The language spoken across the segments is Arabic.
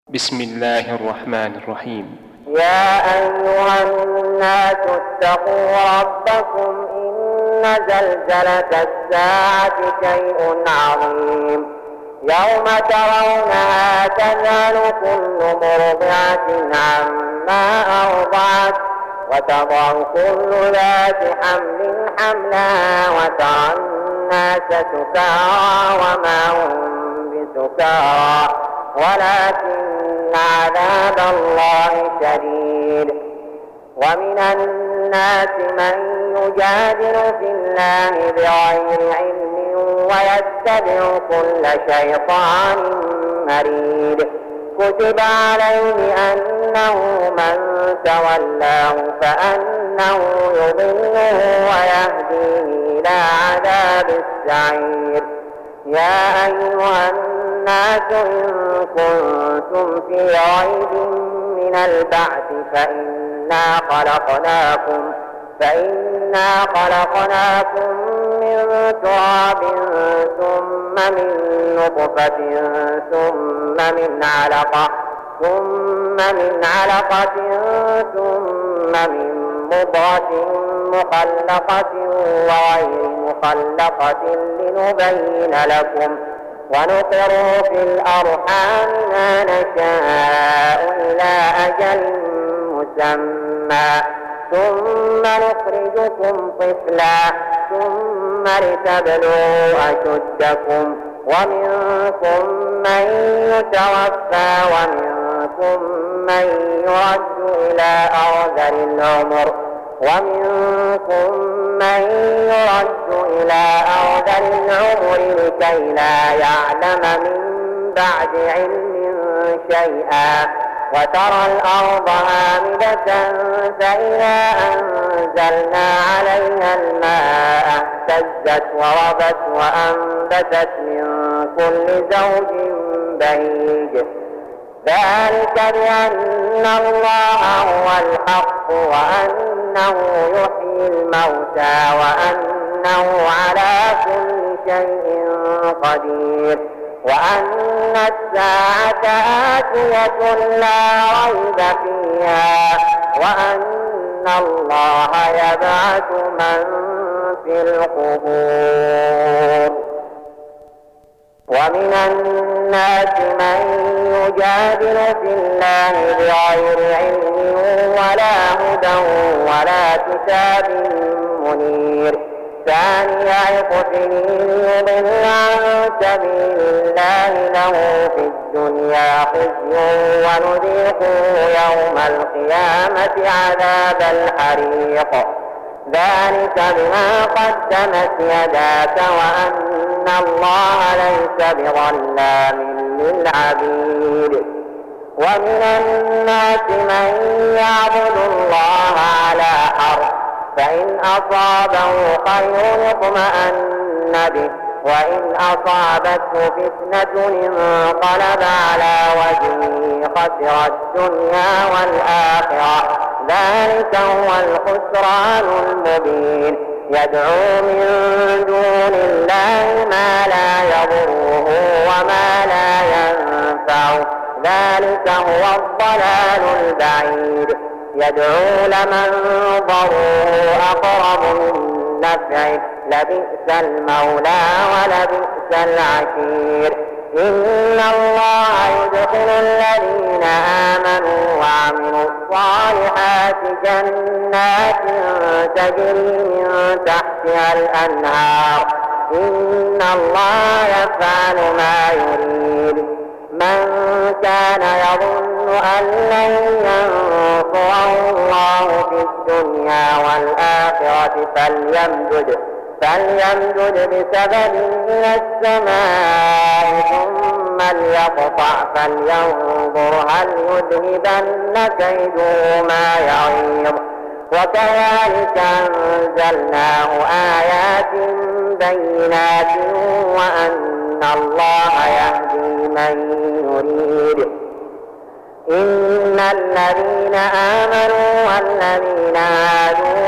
بسم الله الرحمن الرحيم. يا أيها الناس اتقوا ربكم إن زلزلة الساعة شيء عظيم يوم ترونها تذهل كل مرضعة عما أرضعت وتضع كل ذات حمل حملها وترى الناس سكارى وما هم بسكارى ولكن عذاب الله شديد. ومن الناس من يجادل في الله بغير علم ويتبع كل شيطان مريد. كتب عليه أنه من تولاه فأنه يضله ويهديه إلى عذاب السعير. يا أيها الناس إن كنتم في ريب من البعث فإنا خلقناكم من تراب ثم من نطفة ثم من علقة ثم من مضغة مخلقة وغير مخلقة لنبين لكم ونقر في الأرحام ما نشاء إلى أجل مسمى ثم نخرجكم طفلا ثم لتبلغوا أشدكم ومنكم من يتوفى ومنكم من يرد إلى أرذل العمر لكي لا يعلم من بعد علم شيئا. وترى الأرض هامدة فإذا أنزلنا عليها الماء اهتزت وربت وأنبتت من كل زوج بهيج. ذلك بأن الله هو الحق وأنه يحيي الموتى وأنه على كل شيء قدير وأن الساعة آتية لا ريب فيها وأن الله يبعث من في القبور. ومن الناس من يجادل في الله بغير علم ولا هدى ولا كتاب منير. ثاني عطفه ليضل عن سبيل الله له في الدنيا خزي ونذيقه يوم القيامة عذاب الحريق. ذلك بما قدمت يداك وأن الله ليس بظلام للعبيد. ومن الناس من يعبد الله على حرف فإن أصابه خير اطمأن به وإن أصابته فتنة انقلب على وجهه خسر الدنيا والآخرة. ذلك هو الخسران المبين. يدعو من دون الله ما لا يضره وما لا ينفعه. ذلك هو الضلال البعيد. يدعو لمن ضره أقرب من نفعه لبئس المولى ولبئس العشير. إن الله يدخل الذين آمنوا وعملوا الصالحات جنات تجري من تحتها الأنهار. إن الله يفعل ما يريد. من كان يظن أن لن ينصره الله في الدنيا والآخرة فليمدد بسبب إلى السماء ثم ليقطع فلينظر هل يذهبن كيده ما يغيظ. وكذلك أنزلناه آيات بينات وأن الله يهدي من يريد. إن الذين آمنوا والذين هادوا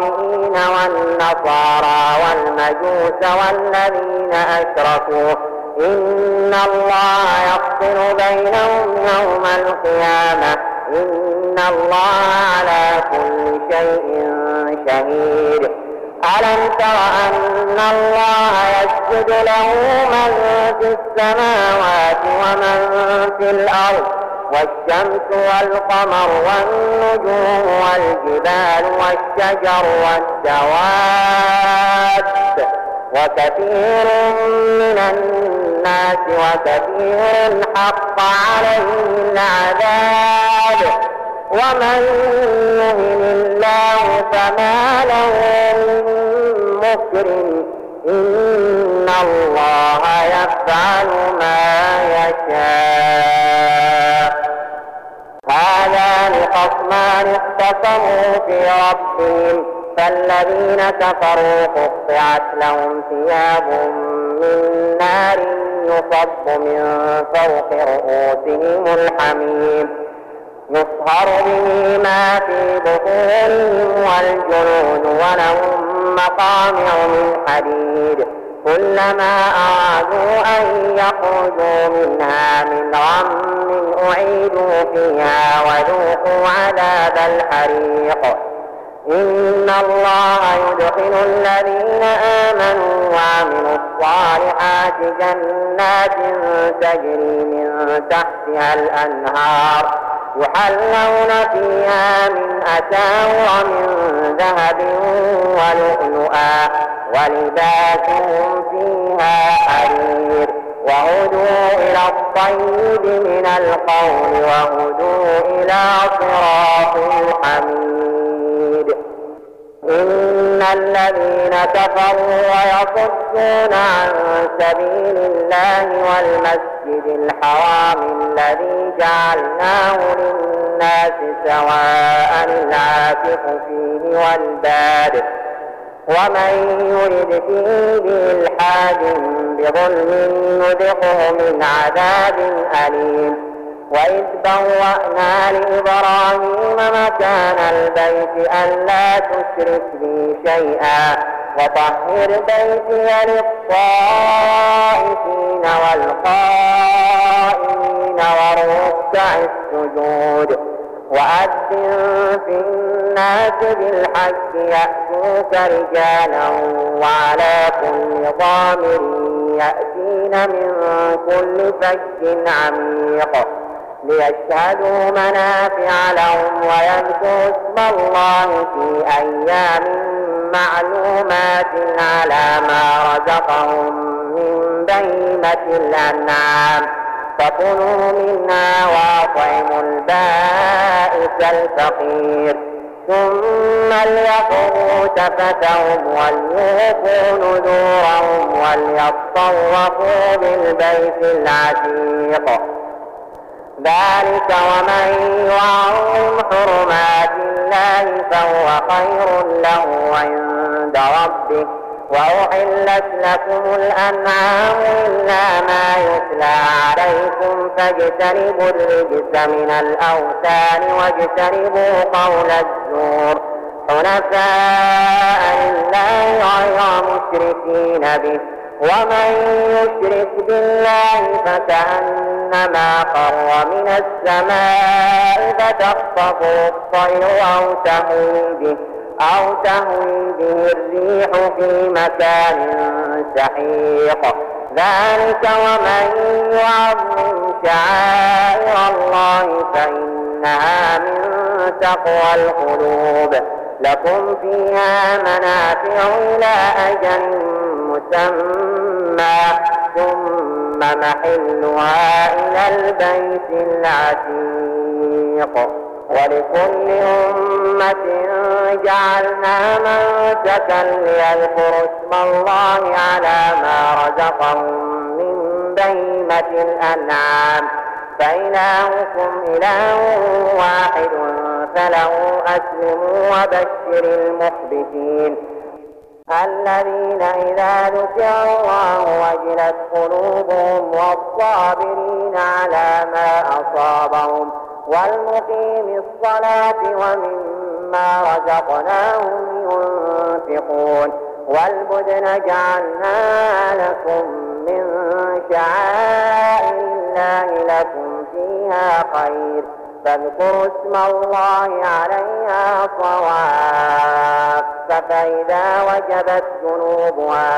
والصابئين والنصارى والمجوس والذين أشركوا إن الله يفصل بينهم يوم القيامة إن الله على كل شيء شهيد ألم تر أن الله يسجد له من في السماوات ومن في الأرض والشمس والقمر والنجوم والجبال والشجر والدواب وكثير من الناس وكثير حق عليه العذاب ومن يهن الله فما له من مكرم إن الله يفعل ما يشاء هذان خصمان اختصموا في ربهم فالذين كفروا قطعت لهم ثياب من نار يصب من فوق رؤوسهم الحميم يصهر به ما في بطونهم والجلود ولهم مقامع من حديد كلما أرادوا أن يخرجوا منها من غم أعيدوا فيها وذوقوا عذاب الحريق إن الله يدخل الذين آمنوا وعملوا الصالحات جنات تجري من تحتها الأنهار يحلون فيها من أساور من ذهب ولؤلؤا ولباسهم فيها حرير وهدوا إلى الطيب من القول وهدوا إلى صراط الحميد إن الذين كفروا ويصدون عن سبيل الله والمسجد الحرام الذي جعلناه للناس سواء العاكف فيه والباد ومن يرد فيه بإلحاد بظلم نذقه من عذاب أليم وإذ بوأنا لإبراهيم مكان البيت ألا تشرك بي شيئا وطهر بيتي للطائفين والقائمين والركع السجود وأذن في الناس بالحج يأتوك رجالا وعلى كل ضامر يأتين من كل فج عميق ليشهدوا منافع لهم ويذكروا اسم الله في أيام معلومات على ما رزقهم من بهيمة الأنعام فكلوا منها وأطعموا البائس الفقير ثم ليقضوا تفتهم وليوفوا نذورهم وليطوفوا بالبيت العتيق ذلك ومن يعظم حرمات الله فهو خير له عند ربه وأحلت لكم الأنعام إلا ما يتلى عليكم فاجتنبوا الرجس من الأوثان واجتنبوا قول الزور حنفاء لله غير مشركين به ومن يشرك بالله فكأنما خر من السماء فتخطفه الطير أو تهوي به الريح في مكان سحيق ذلك ومن يعظم شعائر الله فإنها من تقوى القلوب لكم فيها منافع إلى أجل مسمى ثم محلها إلى البيت العتيق ولكل أمة جعلنا منسكا ليذكروا اسم الله على ما رزقهم من بهيمة الأنعام فإلهكم إله واحد فله أسلموا وبشر المخبتين الذين إذا ذكر الله وجلت قلوبهم والصابرين على ما أصابهم والمقيم الصلاة ومما رزقناهم ينفقون والبدن جعلنا لكم من شعائر الله لكم فيها خير فاذكروا اسم الله عليها صواف فإذا وجبت جنوبها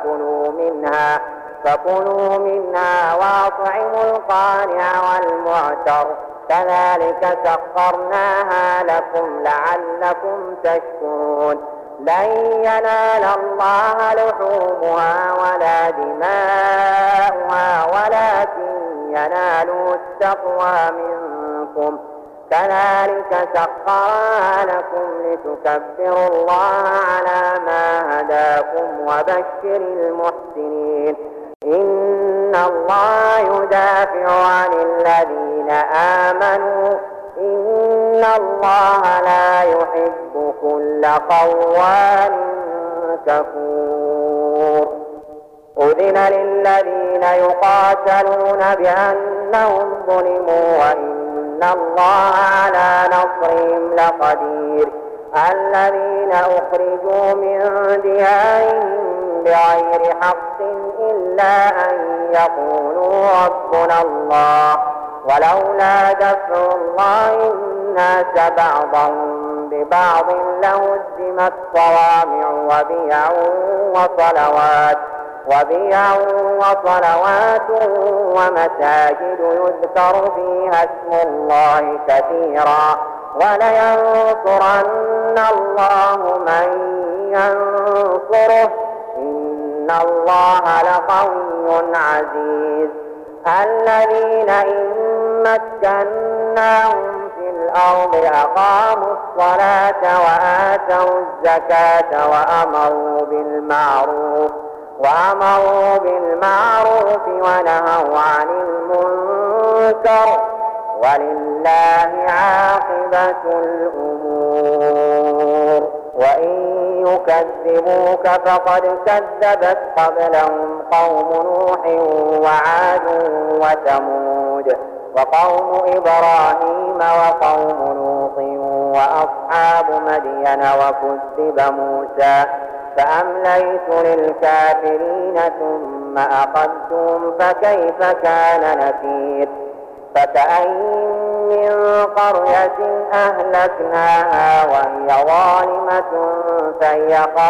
فكلوا منها وأطعموا القانع والمعتر كذلك سخرناها لكم لعلكم تشكرون لن ينال الله لحومها ولا دماؤها ولكن ينالوا التقوى منكم كذلك سخرها لكم لتكبروا الله على ما هداكم وبشر المحسنين إن الله يدافع عن الذين آمنوا إن الله لا يحب كل خوان كفور أذن للذين يقاتلون بأنهم ظلموا وإن الله على نصرهم لقدير الذين أخرجوا من ديارهم بغير حق إلا أن يقولوا ربنا الله ولولا دفع الله الناس بعضهم ببعض لهدمت صوامع وبيع وصلوات ومساجد يذكر فيها اسم الله كثيرا ولينصرن الله من ينصره إن الله لقوي عزيز الذين إن مكناهم في الأرض أقاموا الصلاة وآتوا الزكاة وأمروا بالمعروف ونهوا عن المنكر ولله عاقبة الأمور وإن يكذبوك فقد كذبت قبلهم قوم نوح وعاد وثمود وقوم إبراهيم وقوم لوط وأصحاب مدين وكذب موسى فأمليت للكافرين ثم أخذتهم فكيف كان نكير فكأين من قرية أهلكناها وهي ظالمة فهي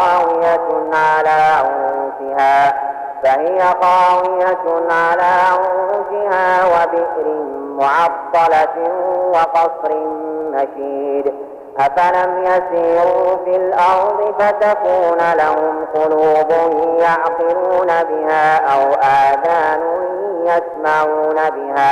خاوية على عروشها وبئر معطلة وقصر مشيد أفلم يسيروا في الأرض فتكون لهم قلوب يعقلون بها أو آذان يسمعون بها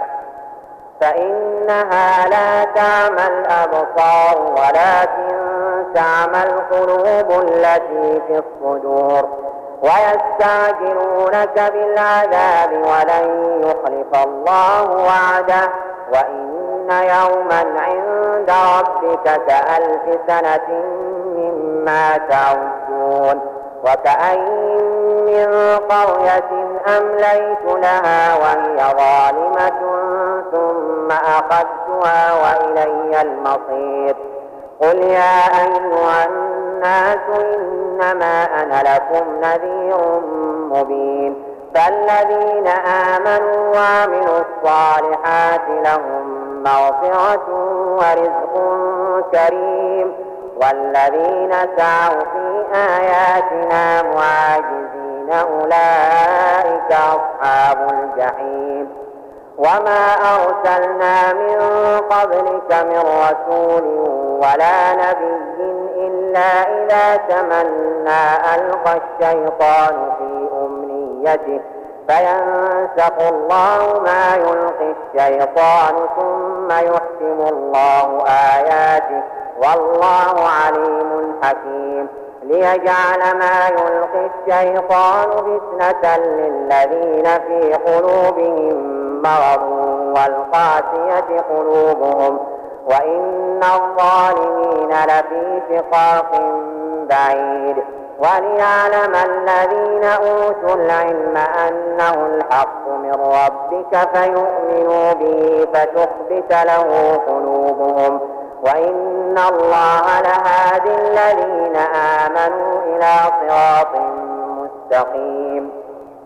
فإنها لا تعمى الأبصار ولكن تعمى القلوب التي في الصدور ويستعجلونك بالعذاب ولن يخلف الله وعده وإن يوما عند ربك كألف سنة مما تعدون وكأين من قرية أمليت لها وهي ظالمة ثم أخذتها وإلي المصير قل يا أيها الناس إنما أنا لكم نذير مبين فالذين آمنوا وعملوا الصالحات لهم مغفرة ورزق كريم والذين سعوا في آياتنا معاجزين أولئك أصحاب الجحيم وما أرسلنا من قبلك من رسول ولا نبي إلا إذا تمنى ألقى الشيطان في أمنيته فينسخ الله ما يلقي الشيطان ثم يحكم الله آياته والله عليم حكيم ليجعل ما يلقي الشيطان فتنة للذين في قلوبهم مرض والقاسية قلوبهم وإن الظالمين لفي شقاق بعيد وليعلم الذين أوتوا العلم أنه الحق من ربك فيؤمنوا به فتخبت له قلوبهم وإن الله لهادي الذين آمنوا إلى صراط مستقيم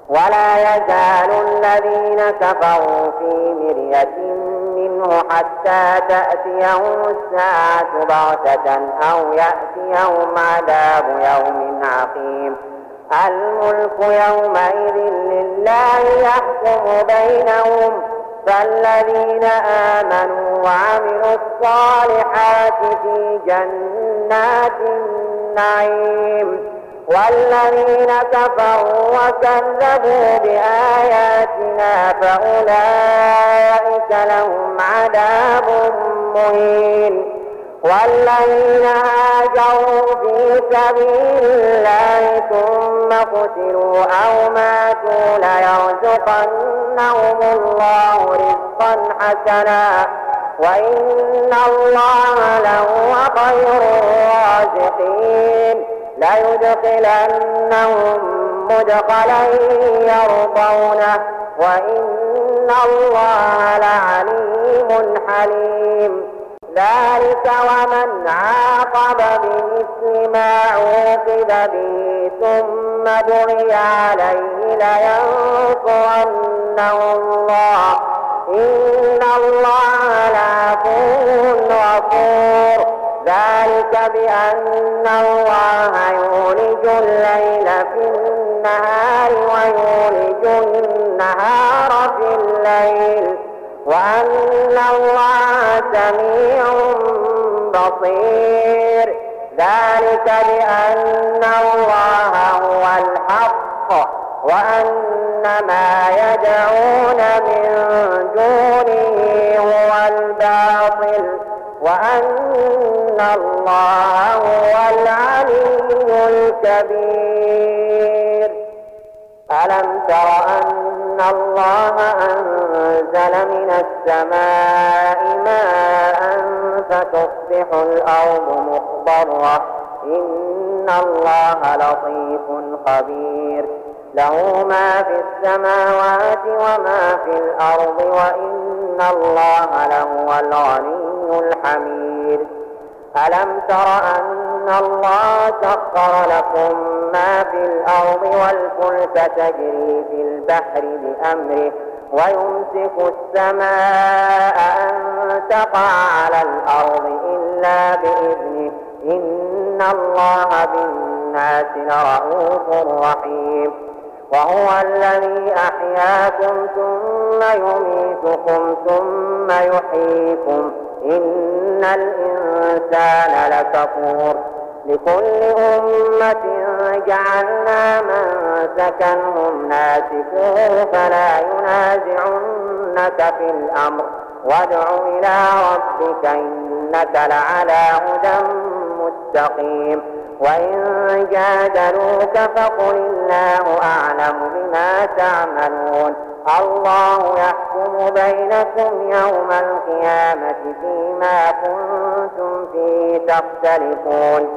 ولا يزال الذين كفروا في مرية منه حتى تأتيهم الساعة بغتة أو يأتيهم عذاب يوم عقيم. الملك يومئذ لله يحكم بينهم، فالذين آمنوا وعملوا الصالحات في جنات النعيم، والذين كفروا وكذبوا بآياتنا فأولئك لهم عذاب مهين. والذين هاجروا في سبيل الله ثم قتلوا أو ماتوا ليرزقنهم الله رزقا حسنا وإن الله لهو خير الرازقين. ليدخلنهم مدخلا يرضونه وإن الله لعليم حليم. ذلك ومن عاقب بمثل ما عوقب به ثم بغي عليه لينصرنه الله إن الله لعفو غفور. ذلك بأن الله يولج الليل في النهار ويولج النهار في الليل وأن الله سميع بصير. ذلك بأن الله هو الحق وأن ما يدعون من دونه هو الباطل وأن الله هو العلي الكبير. ألم تر أن الله أنزل من السماء ماء فتصبح الأرض مخضرة إن الله لطيف خبير. له ما في السماوات وما في الأرض وإن الله لهو الغني الحميد. ألم تر أن الله سخر لكم ما في الأرض والفلك تجري في البحر بأمره ويمسك السماء أن تقع على الأرض إلا بإذنه إن الله بالناس لرءوف رحيم. وهو الذي أحياكم ثم يميتكم ثم يحييكم إن الإنسان لكفور. لكل أمة جعلنا منسكا هم ناسكوه فلا ينازعنك في الأمر وادع إلى ربك إنك لعلى هدى مستقيم. وإن جادلوك فقل الله أعلم بما تعملون. الله يحكم بينكم يوم القيامة فيما كنتم فيه تختلفون.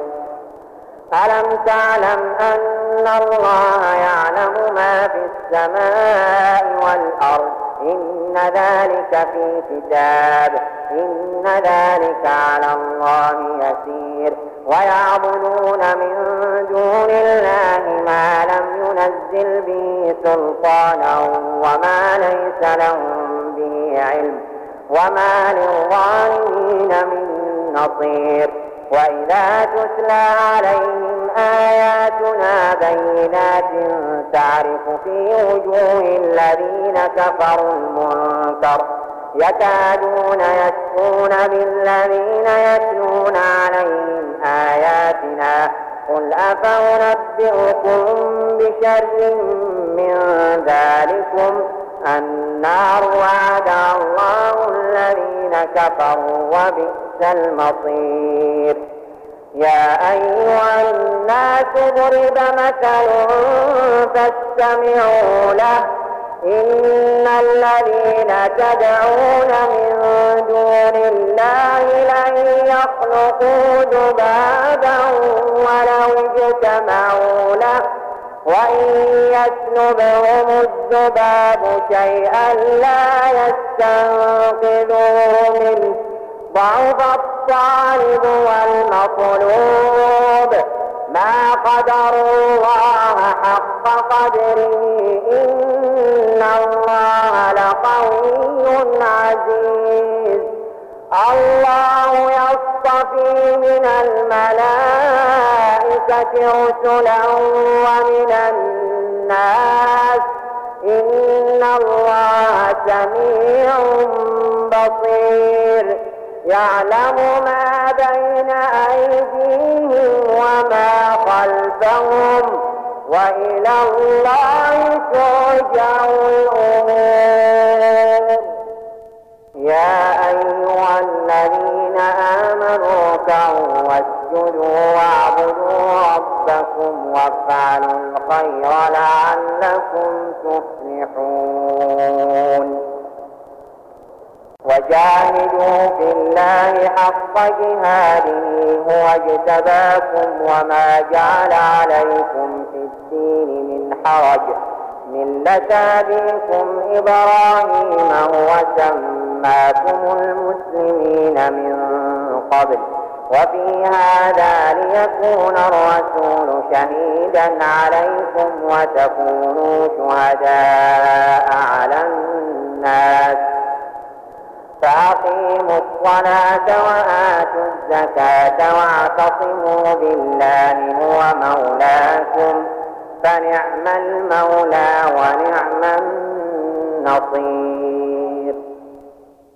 ألم تعلم أن الله يعلم ما في السماء والأرض إن ذلك في كتاب إن ذلك على الله يسير. ويعبدون من دون الله ما لم ينزل به سلطانا وما ليس لهم به علم وما للظالمين من نصير. وإذا تتلى عليهم آياتنا بينات تعرف في وجوه الذين كفروا المنكر يكادون يسطون بالذين يتلون عليهم آياتنا قل أفأنبئكم بشر من ذلكم النار وعد الله الذين كفروا وبئس المصير. يا أيها الناس ضرب مثل فاستمعوا له إن الذين تدعون من دون الله لن يخلقوا ذبابا ولو اجتمعوا له وإن يسلبهم الذباب شيئا لا يستنقذوه منه ضعف الطالب والمطلوب. ما قدروا الله حق قدره إن الله لقوي عزيز. الله يصطفي من الملائكة رسلا ومن الناس إن الله سميع بصير. يعلم ما بين أيديهم وما خلفهم وإلى الله ترجع الأمور. يا أيها الذين آمنوا اركعوا واسجدوا واعبدوا ربكم وافعلوا الخير لعلكم تفلحون. وجاهدوا في الله حق جهاده هو اجتباكم وما جعل عليكم في الدين من حرج ملة أبيكم إبراهيم هو سماكم المسلمين من قبل وفي هذا ليكون الرسول شهيدا عليكم وتكونوا شهداء على الناس. فأقيموا الصلاة وآتوا الزكاة واعتصموا بالله هو مولاكم فنعم المولى ونعم النصير.